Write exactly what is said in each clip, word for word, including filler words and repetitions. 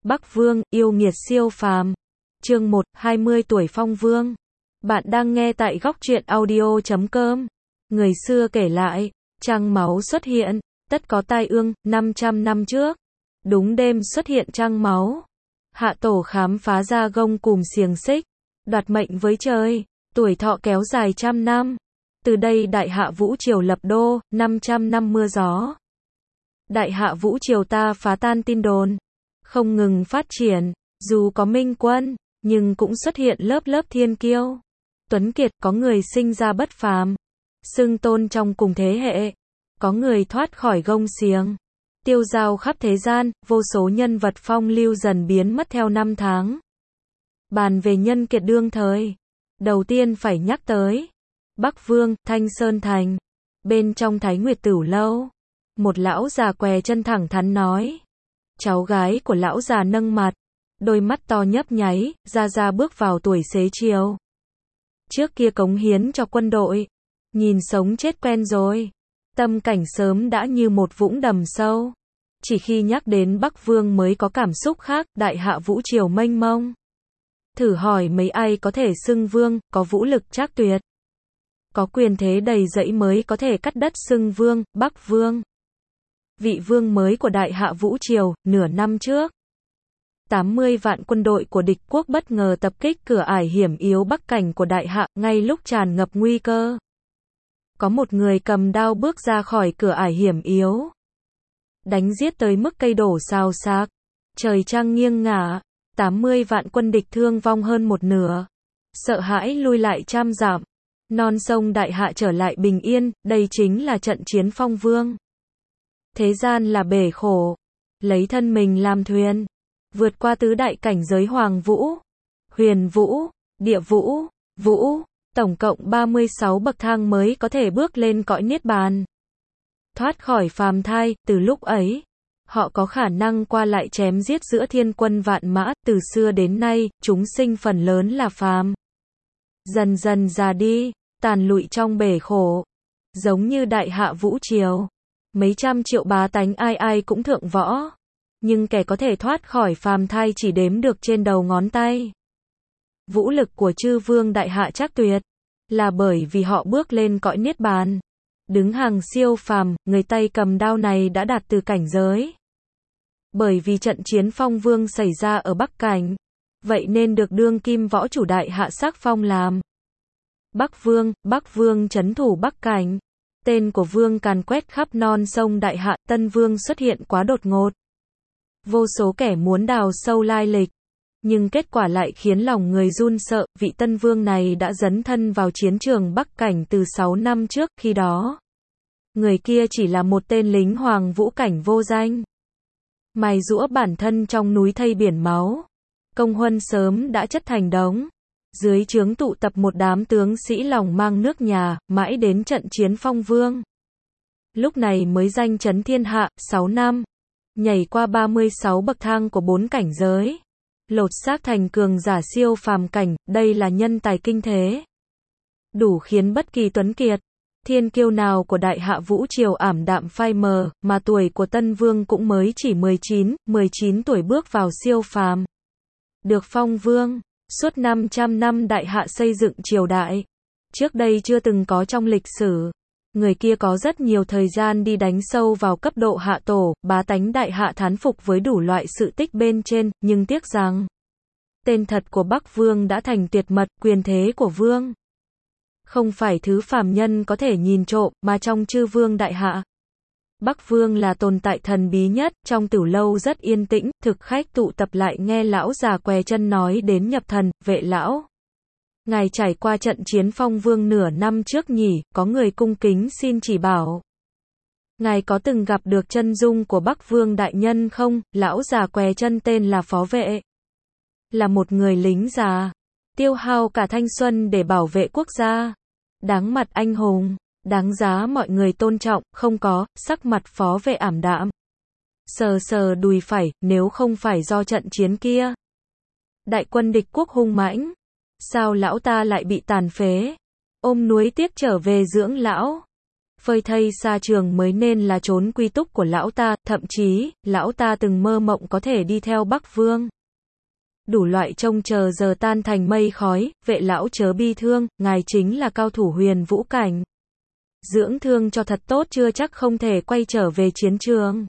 Bắc Vương, yêu nghiệt siêu phàm. Chương một, hai mươi tuổi Phong Vương. Bạn đang nghe tại góc truyện audio chấm com. Người xưa kể lại, trăng máu xuất hiện, tất có tai ương, năm trăm năm trước. Đúng đêm xuất hiện trăng máu. Hạ tổ khám phá ra gông cùm xiềng xích, đoạt mệnh với trời, tuổi thọ kéo dài trăm năm. Từ đây đại hạ vũ triều lập đô, năm trăm năm mưa gió. Đại hạ vũ triều ta phá tan tin đồn, không ngừng phát triển, dù có minh quân, nhưng cũng xuất hiện lớp lớp thiên kiêu. Tuấn kiệt, có người sinh ra bất phàm, xưng tôn trong cùng thế hệ, có người thoát khỏi gông xiềng, tiêu dao khắp thế gian, vô số nhân vật phong lưu dần biến mất theo năm tháng. Bàn về nhân kiệt đương thời, đầu tiên phải nhắc tới Bắc Vương, Thanh Sơn Thành. Bên trong Thái Nguyệt Tửu Lâu, một lão già què chân thẳng thắn nói. Cháu gái của lão già nâng mặt, đôi mắt to nhấp nháy, ra ra bước vào tuổi xế chiều. Trước kia cống hiến cho quân đội, nhìn sống chết quen rồi, tâm cảnh sớm đã như một vũng đầm sâu. Chỉ khi nhắc đến Bắc Vương mới có cảm xúc khác, đại hạ vũ triều mênh mông. Thử hỏi mấy ai có thể xưng vương, có vũ lực trác tuyệt, có quyền thế đầy dẫy mới có thể cắt đất xưng vương, Bắc Vương. Vị vương mới của đại hạ vũ triều, nửa năm trước. tám mươi vạn quân đội của địch quốc bất ngờ tập kích cửa ải hiểm yếu bắc cảnh của đại hạ, ngay lúc tràn ngập nguy cơ. Có một người cầm đao bước ra khỏi cửa ải hiểm yếu. Đánh giết tới mức cây đổ xào xạc, trời trăng nghiêng ngả, tám mươi vạn quân địch thương vong hơn một nửa. Sợ hãi lui lại trăm dặm, non sông đại hạ trở lại bình yên, đây chính là trận chiến Phong Vương. Thế gian là bể khổ, lấy thân mình làm thuyền, vượt qua tứ đại cảnh giới Hoàng Vũ, Huyền Vũ, Địa Vũ, Vũ, tổng cộng ba mươi sáu bậc thang mới có thể bước lên cõi niết bàn. Thoát khỏi phàm thai, từ lúc ấy, họ có khả năng qua lại chém giết giữa thiên quân vạn mã, từ xưa đến nay, chúng sinh phần lớn là phàm. Dần dần già đi, tàn lụi trong bể khổ, giống như đại hạ vũ triều. Mấy trăm triệu bá tánh ai ai cũng thượng võ, nhưng kẻ có thể thoát khỏi phàm thai chỉ đếm được trên đầu ngón tay. Vũ lực của chư vương đại hạ trác tuyệt, là bởi vì họ bước lên cõi niết bàn, đứng hàng siêu phàm, người tay cầm đao này đã đạt từ cảnh giới. Bởi vì trận chiến Phong Vương xảy ra ở Bắc Cảnh, vậy nên được đương kim võ chủ đại hạ sắc phong làm Bắc Vương. Bắc Vương trấn thủ Bắc Cảnh. Tên của vương càn quét khắp non sông đại hạ, Tân Vương xuất hiện quá đột ngột. Vô số kẻ muốn đào sâu lai lịch, nhưng kết quả lại khiến lòng người run sợ, vị Tân Vương này đã dấn thân vào chiến trường Bắc Cảnh từ sáu năm trước, khi đó người kia chỉ là một tên lính Hoàng Vũ cảnh vô danh, mài giũa bản thân trong núi thây biển máu. Công huân sớm đã chất thành đống. Dưới trướng tụ tập một đám tướng sĩ lòng mang nước nhà, mãi đến trận chiến Phong Vương. Lúc này mới danh chấn thiên hạ, sáu năm. Nhảy qua ba mươi sáu bậc thang của bốn cảnh giới. Lột xác thành cường giả siêu phàm cảnh, đây là nhân tài kinh thế. Đủ khiến bất kỳ tuấn kiệt, thiên kiêu nào của đại hạ vũ triều ảm đạm phai mờ, mà tuổi của Tân Vương cũng mới chỉ mười chín, mười chín tuổi bước vào siêu phàm. Được phong vương. Suốt năm trăm năm đại hạ xây dựng triều đại, trước đây chưa từng có trong lịch sử. Người kia có rất nhiều thời gian đi đánh sâu vào cấp độ hạ tổ, bá tánh đại hạ thán phục với đủ loại sự tích bên trên, nhưng tiếc rằng tên thật của Bắc Vương đã thành tuyệt mật, quyền thế của vương không phải thứ phàm nhân có thể nhìn trộm, mà trong chư vương đại hạ, Bắc Vương là tồn tại thần bí nhất. Trong tửu lâu rất yên tĩnh, thực khách tụ tập lại nghe lão già què chân nói đến nhập thần. Vệ lão, ngài trải qua trận chiến Phong Vương nửa năm trước nhỉ, có người cung kính xin chỉ bảo. Ngài có từng gặp được chân dung của Bắc Vương đại nhân không? Lão già què chân tên là Phó Vệ, là một người lính già, tiêu hao cả thanh xuân để bảo vệ quốc gia, đáng mặt anh hùng, đáng giá mọi người tôn trọng. Không có, sắc mặt Phó Vệ ảm đạm, sờ sờ đùi phải, nếu không phải do trận chiến kia, đại quân địch quốc hung mãnh, sao lão ta lại bị tàn phế, ôm nuối tiếc trở về dưỡng lão. phơi thây xa trường mới nên là chốn quy túc của lão ta, thậm chí, lão ta từng mơ mộng có thể đi theo Bắc Vương. Đủ loại trông chờ giờ tan thành mây khói, vệ lão chớ bi thương, ngài chính là cao thủ huyền vũ cảnh. Dưỡng thương cho thật tốt chưa chắc không thể quay trở về chiến trường.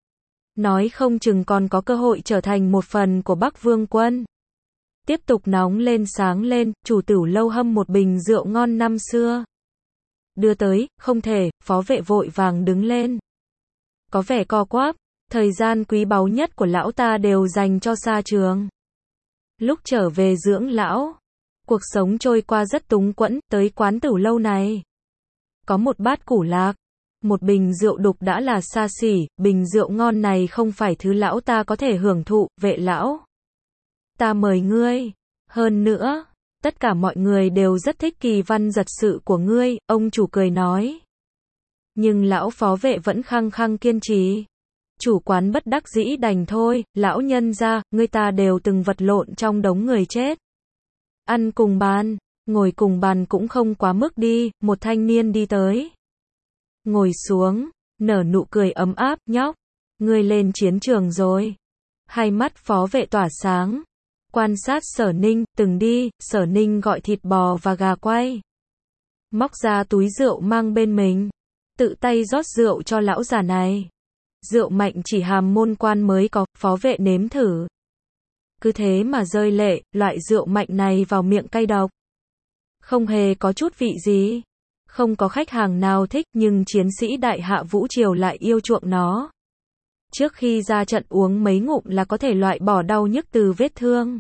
Nói không chừng còn có cơ hội trở thành một phần của Bắc Vương quân. Tiếp tục nóng lên sáng lên, chủ tửu lâu hâm một bình rượu ngon năm xưa. Đưa tới, không thể, phó vệ vội vàng đứng lên. Có vẻ co quắp, thời gian quý báu nhất của lão ta đều dành cho xa trường. Lúc trở về dưỡng lão, cuộc sống trôi qua rất túng quẫn, tới quán tửu lâu này. Có một bát củ lạc, một bình rượu đục đã là xa xỉ, bình rượu ngon này không phải thứ lão ta có thể hưởng thụ, vệ lão. Ta mời ngươi. Hơn nữa, tất cả mọi người đều rất thích kỳ văn giật sự của ngươi, ông chủ cười nói. Nhưng lão phó vệ vẫn khăng khăng kiên trì. Chủ quán bất đắc dĩ đành thôi, lão nhân gia, ngươi ta đều từng vật lộn trong đống người chết. Ăn cùng bàn, ngồi cùng bàn cũng không quá mức đi, một thanh niên đi tới. Ngồi xuống, nở nụ cười ấm áp, nhóc, ngươi lên chiến trường rồi. Hai mắt phó vệ tỏa sáng. Quan sát Sở Ninh, từng đi, Sở Ninh gọi thịt bò và gà quay. Móc ra túi rượu mang bên mình. Tự tay rót rượu cho lão già này. Rượu mạnh chỉ hàm môn quan mới có, phó vệ nếm thử. Cứ thế mà rơi lệ, loại rượu mạnh này vào miệng cay độc. Không hề có chút vị gì. Không có khách hàng nào thích, nhưng chiến sĩ đại hạ Vũ Triều lại yêu chuộng nó. Trước khi ra trận uống mấy ngụm là có thể loại bỏ đau nhức từ vết thương.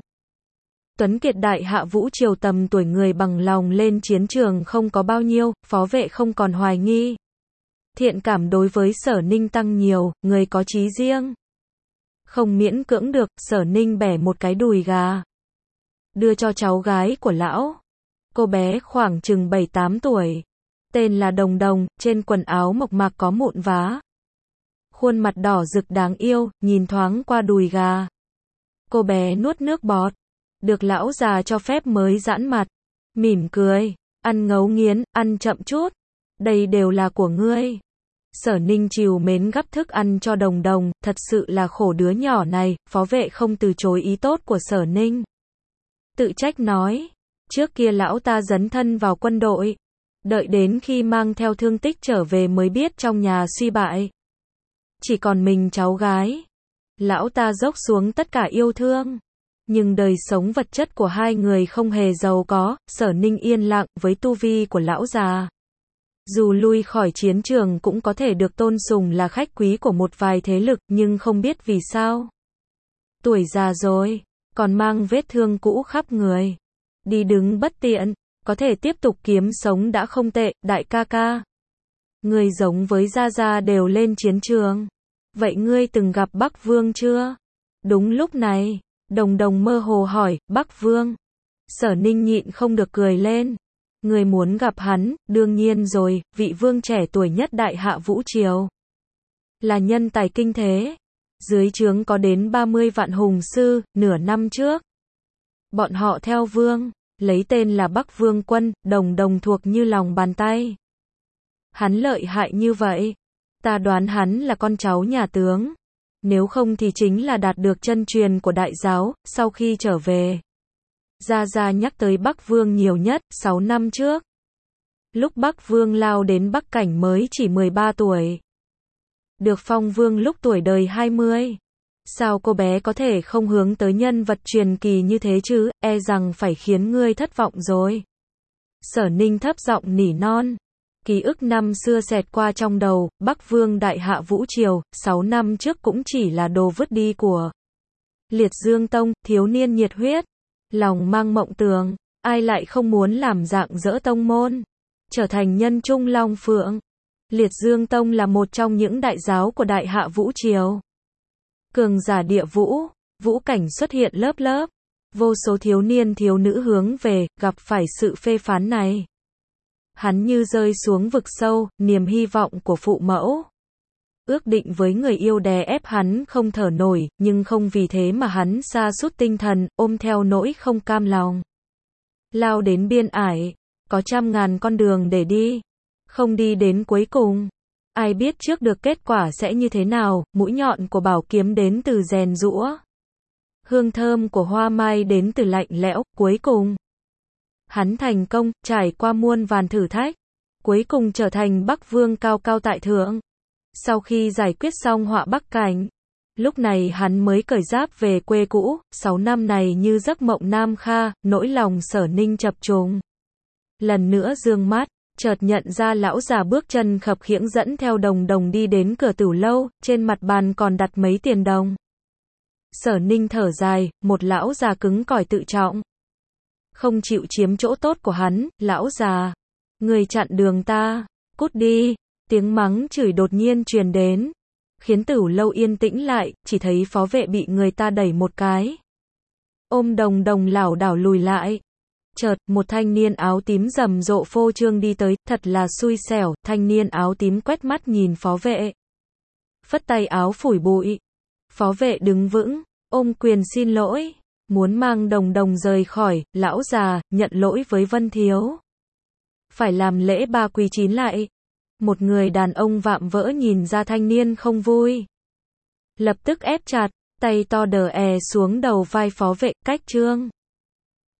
Tuấn kiệt đại hạ Vũ Triều tầm tuổi người bằng lòng lên chiến trường không có bao nhiêu, phó vệ không còn hoài nghi. Thiện cảm đối với Sở Ninh tăng nhiều, người có chí riêng. Không miễn cưỡng được, Sở Ninh bẻ một cái đùi gà. Đưa cho cháu gái của lão. Cô bé khoảng chừng bảy tám tuổi. Tên là Đồng Đồng, trên quần áo mộc mạc có mụn vá. Khuôn mặt đỏ rực đáng yêu, nhìn thoáng qua đùi gà. Cô bé nuốt nước bọt. Được lão già cho phép mới giãn mặt. Mỉm cười. Ăn ngấu nghiến, ăn chậm chút. Đây đều là của ngươi. Sở Ninh trìu mến gắp thức ăn cho Đồng Đồng, thật sự là khổ đứa nhỏ này, phó vệ không từ chối ý tốt của Sở Ninh. Tự trách nói. Trước kia lão ta dấn thân vào quân đội. Đợi đến khi mang theo thương tích trở về mới biết trong nhà suy bại. Chỉ còn mình cháu gái. Lão ta dốc xuống tất cả yêu thương. Nhưng đời sống vật chất của hai người không hề giàu có, Sở Ninh yên lặng với tu vi của lão già. Dù lui khỏi chiến trường cũng có thể được tôn sùng là khách quý của một vài thế lực, nhưng không biết vì sao. Tuổi già rồi, còn mang vết thương cũ khắp người. Đi đứng bất tiện, có thể tiếp tục kiếm sống đã không tệ, đại ca ca. Người giống với Gia Gia đều lên chiến trường. Vậy ngươi từng gặp Bắc Vương chưa? Đúng lúc này, Đồng Đồng mơ hồ hỏi, Bắc Vương. Sở Ninh nhịn không được cười lên. Người muốn gặp hắn, đương nhiên rồi, vị vương trẻ tuổi nhất đại hạ Vũ Triều. Là nhân tài kinh thế. Dưới trướng có đến ba mươi vạn hùng sư, nửa năm trước. Bọn họ theo vương, lấy tên là Bắc Vương quân, Đồng Đồng thuộc như lòng bàn tay. Hắn lợi hại như vậy. Ta đoán hắn là con cháu nhà tướng. Nếu không thì chính là đạt được chân truyền của đại giáo, sau khi trở về. Gia Gia nhắc tới Bắc Vương nhiều nhất, sáu năm trước. Lúc Bắc Vương lao đến Bắc Cảnh mới chỉ mười ba tuổi. Được phong vương lúc tuổi đời hai mươi. Sao cô bé có thể không hướng tới nhân vật truyền kỳ như thế chứ, e rằng phải khiến ngươi thất vọng rồi. Sở Ninh thấp giọng nỉ non. Ký ức năm xưa xẹt qua trong đầu, Bắc Vương đại hạ Vũ Triều, sáu năm trước cũng chỉ là đồ vứt đi của Liệt Dương Tông, thiếu niên nhiệt huyết, lòng mang mộng tưởng, ai lại không muốn làm dạng dỡ tông môn, trở thành nhân trung long phượng. Liệt Dương Tông là một trong những đại giáo của đại hạ Vũ Triều. Cường giả địa vũ, vũ cảnh xuất hiện lớp lớp, vô số thiếu niên thiếu nữ hướng về, gặp phải sự phê phán này. Hắn như rơi xuống vực sâu, niềm hy vọng của phụ mẫu. Ước định với người yêu đè ép hắn không thở nổi, nhưng không vì thế mà hắn sa sút tinh thần, ôm theo nỗi không cam lòng. Lao đến biên ải, có trăm ngàn con đường để đi. không đi đến cuối cùng. Ai biết trước được kết quả sẽ như thế nào, mũi nhọn của bảo kiếm đến từ rèn giũa. Hương thơm của hoa mai đến từ lạnh lẽo, cuối cùng. Hắn thành công, trải qua muôn vàn thử thách. Cuối cùng trở thành Bắc Vương cao cao tại thượng. Sau khi giải quyết xong họa Bắc Cảnh, lúc này hắn mới cởi giáp về quê cũ, sáu năm này như giấc mộng Nam Kha, nỗi lòng Sở Ninh chập trùng. Lần nữa dương mắt, chợt nhận ra lão già bước chân khập khiễng dẫn theo Đồng Đồng đi đến cửa tửu lâu, trên mặt bàn còn đặt mấy tiền đồng. Sở Ninh thở dài, một lão già cứng cỏi tự trọng. Không chịu chiếm chỗ tốt của hắn, lão già. Người chặn đường ta, cút đi. Tiếng mắng chửi đột nhiên truyền đến. Khiến tửu lâu yên tĩnh lại, chỉ thấy phó vệ bị người ta đẩy một cái. Ôm Đồng Đồng lảo đảo lùi lại. Chợt, một thanh niên áo tím rầm rộ phô trương đi tới, thật là xui xẻo, thanh niên áo tím quét mắt nhìn phó vệ. Phất tay áo phủi bụi. Phó vệ đứng vững, ôm quyền xin lỗi, muốn mang Đồng Đồng rời khỏi, lão già, nhận lỗi với Vân Thiếu. Phải làm lễ ba quy chín lại. Một người đàn ông vạm vỡ nhìn ra thanh niên không vui. Lập tức ép chặt, tay to đờ è xuống đầu vai phó vệ, cách trương.